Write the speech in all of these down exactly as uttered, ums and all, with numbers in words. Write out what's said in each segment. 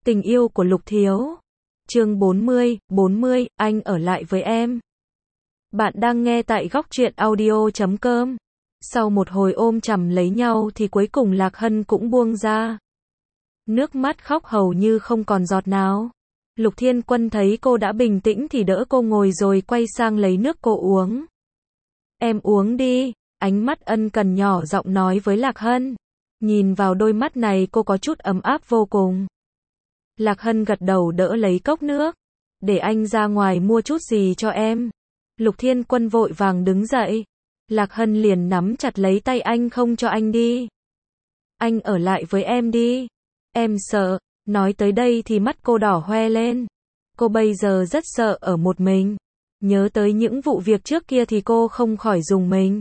Tình yêu của Lục Thiếu. Chương bốn mươi, bốn mươi, anh ở lại với em. Bạn đang nghe tại góc truyện audio chấm com. Sau một hồi ôm chầm lấy nhau thì cuối cùng Lạc Hân cũng buông ra. Nước mắt khóc hầu như không còn giọt nào. Lục Thiên Quân thấy cô đã bình tĩnh thì đỡ cô ngồi rồi quay sang lấy nước cô uống. Em uống đi, ánh mắt ân cần nhỏ giọng nói với Lạc Hân. Nhìn vào đôi mắt này cô có chút ấm áp vô cùng. Lạc Hân gật đầu đỡ lấy cốc nước. Để anh ra ngoài mua chút gì cho em. Lục Thiên Quân vội vàng đứng dậy. Lạc Hân liền nắm chặt lấy tay anh không cho anh đi. Anh ở lại với em đi. Em sợ. Nói tới đây thì mắt cô đỏ hoe lên. Cô bây giờ rất sợ ở một mình. Nhớ tới những vụ việc trước kia thì cô không khỏi rùng mình.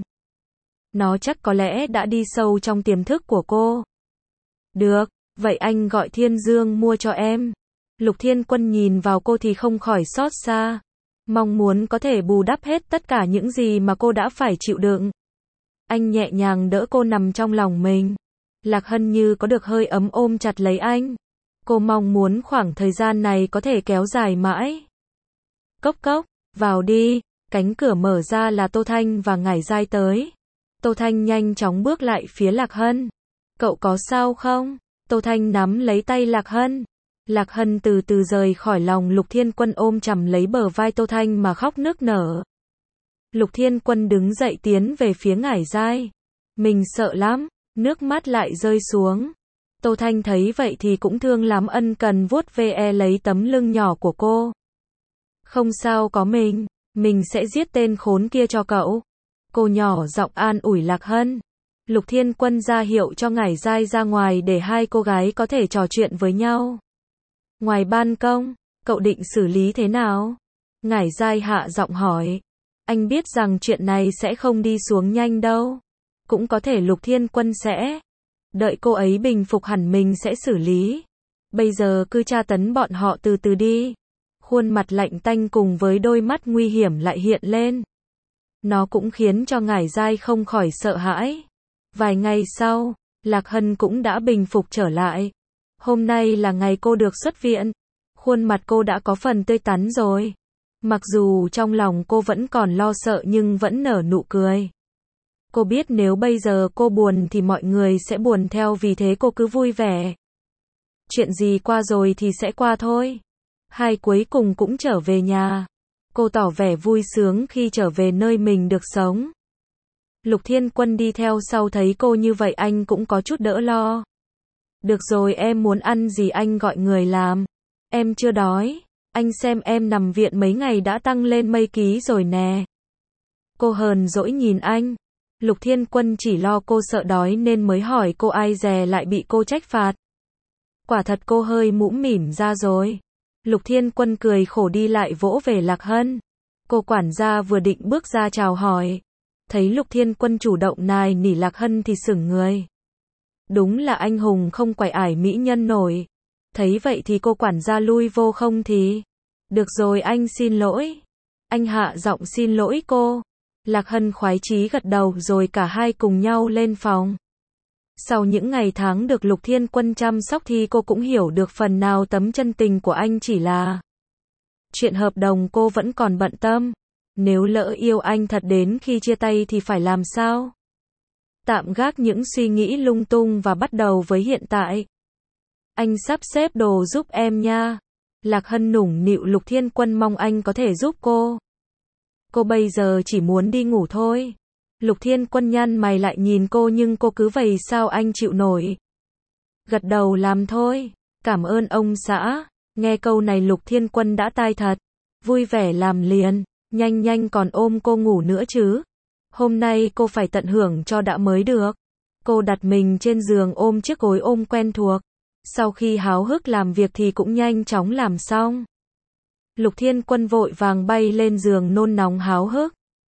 Nó chắc có lẽ đã đi sâu trong tiềm thức của cô. Được, vậy anh gọi Thiên Dương mua cho em. Lục Thiên Quân nhìn vào cô thì không khỏi xót xa. Mong muốn có thể bù đắp hết tất cả những gì mà cô đã phải chịu đựng. Anh nhẹ nhàng đỡ cô nằm trong lòng mình. Lạc Hân như có được hơi ấm ôm chặt lấy anh. Cô mong muốn khoảng thời gian này có thể kéo dài mãi. Cốc cốc, vào đi. Cánh cửa mở ra là Tô Thanh và Ngải Giai tới. Tô Thanh nhanh chóng bước lại phía Lạc Hân. Cậu có sao không? Tô Thanh nắm lấy tay Lạc Hân. Lạc Hân từ từ rời khỏi lòng Lục Thiên Quân ôm chầm lấy bờ vai Tô Thanh mà khóc nức nở. Lục Thiên Quân đứng dậy tiến về phía Ngải Giai. Mình sợ lắm, nước mắt lại rơi xuống. Tô Thanh thấy vậy thì cũng thương lắm ân cần vuốt ve lấy tấm lưng nhỏ của cô. Không sao có mình, mình sẽ giết tên khốn kia cho cậu. Cô nhỏ giọng an ủi Lạc Hân. Lục Thiên Quân ra hiệu cho Ngải Giai ra ngoài để hai cô gái có thể trò chuyện với nhau. Ngoài ban công, cậu định xử lý thế nào? Ngải Giai hạ giọng hỏi. Anh biết rằng chuyện này sẽ không đi xuống nhanh đâu. Cũng có thể Lục Thiên Quân sẽ đợi cô ấy bình phục hẳn mình sẽ xử lý. Bây giờ cứ tra tấn bọn họ từ từ đi. Khuôn mặt lạnh tanh cùng với đôi mắt nguy hiểm lại hiện lên. Nó cũng khiến cho Ngải Giai không khỏi sợ hãi. Vài ngày sau, Lạc Hân cũng đã bình phục trở lại. Hôm nay là ngày cô được xuất viện. Khuôn mặt cô đã có phần tươi tắn rồi. Mặc dù trong lòng cô vẫn còn lo sợ nhưng vẫn nở nụ cười. Cô biết nếu bây giờ cô buồn thì mọi người sẽ buồn theo, vì thế cô cứ vui vẻ. Chuyện gì qua rồi thì sẽ qua thôi. Hai cuối cùng cũng trở về nhà. Cô tỏ vẻ vui sướng khi trở về nơi mình được sống. Lục Thiên Quân đi theo sau thấy cô như vậy anh cũng có chút đỡ lo. Được rồi, em muốn ăn gì anh gọi người làm. Em chưa đói. Anh xem em nằm viện mấy ngày đã tăng lên mấy ký rồi nè. Cô hờn dỗi nhìn anh. Lục Thiên Quân chỉ lo cô sợ đói nên mới hỏi cô, ai dè lại bị cô trách phạt. Quả thật cô hơi mũm mỉm ra rồi. Lục Thiên Quân cười khổ đi lại vỗ về Lạc Hân. Cô quản gia vừa định bước ra chào hỏi. Thấy Lục Thiên Quân chủ động nài nỉ Lạc Hân thì sững người. Đúng là anh hùng không quải ải mỹ nhân nổi. Thấy vậy thì cô quản gia lui vô không thì. Được rồi, anh xin lỗi. Anh hạ giọng xin lỗi cô. Lạc Hân khoái chí gật đầu rồi cả hai cùng nhau lên phòng. Sau những ngày tháng được Lục Thiên Quân chăm sóc thì cô cũng hiểu được phần nào tấm chân tình của anh, chỉ là chuyện hợp đồng cô vẫn còn bận tâm. Nếu lỡ yêu anh thật đến khi chia tay thì phải làm sao? Tạm gác những suy nghĩ lung tung và bắt đầu với hiện tại. Anh sắp xếp đồ giúp em nha. Lạc Hân nũng nịu Lục Thiên Quân mong anh có thể giúp cô. Cô bây giờ chỉ muốn đi ngủ thôi. Lục Thiên Quân nhăn mày lại nhìn cô nhưng cô cứ vậy sao anh chịu nổi. Gật đầu làm thôi. Cảm ơn ông xã. Nghe câu này Lục Thiên Quân đã tai thật. Vui vẻ làm liền. Nhanh nhanh còn ôm cô ngủ nữa chứ. Hôm nay cô phải tận hưởng cho đã mới được. Cô đặt mình trên giường ôm chiếc gối ôm quen thuộc. Sau khi háo hức làm việc thì cũng nhanh chóng làm xong. Lục Thiên Quân vội vàng bay lên giường nôn nóng háo hức.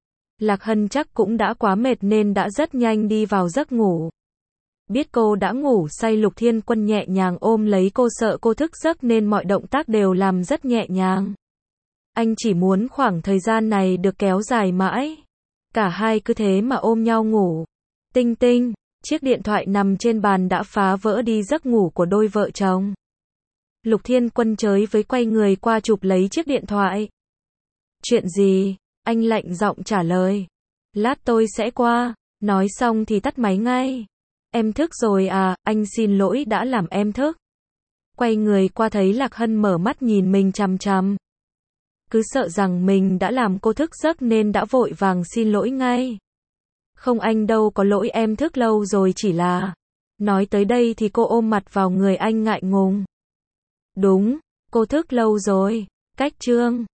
Lạc Hân chắc cũng đã quá mệt nên đã rất nhanh đi vào giấc ngủ. Biết cô đã ngủ say, Lục Thiên Quân nhẹ nhàng ôm lấy cô, sợ cô thức giấc nên mọi động tác đều làm rất nhẹ nhàng. Anh chỉ muốn khoảng thời gian này được kéo dài mãi. Cả hai cứ thế mà ôm nhau ngủ. Tinh tinh, chiếc điện thoại nằm trên bàn đã phá vỡ đi giấc ngủ của đôi vợ chồng. Lục Thiên Quân chới với quay người qua chụp lấy chiếc điện thoại. Chuyện gì? Anh lạnh giọng trả lời. Lát tôi sẽ qua. Nói xong thì tắt máy ngay. Em thức rồi à, anh xin lỗi đã làm em thức. Quay người qua thấy Lạc Hân mở mắt nhìn mình chằm chằm. Cứ sợ rằng mình đã làm cô thức giấc nên đã vội vàng xin lỗi ngay. Không anh đâu có lỗi, em thức lâu rồi chỉ là... Nói tới đây thì cô ôm mặt vào người anh ngại ngùng. Đúng, cô thức lâu rồi. Cách Trương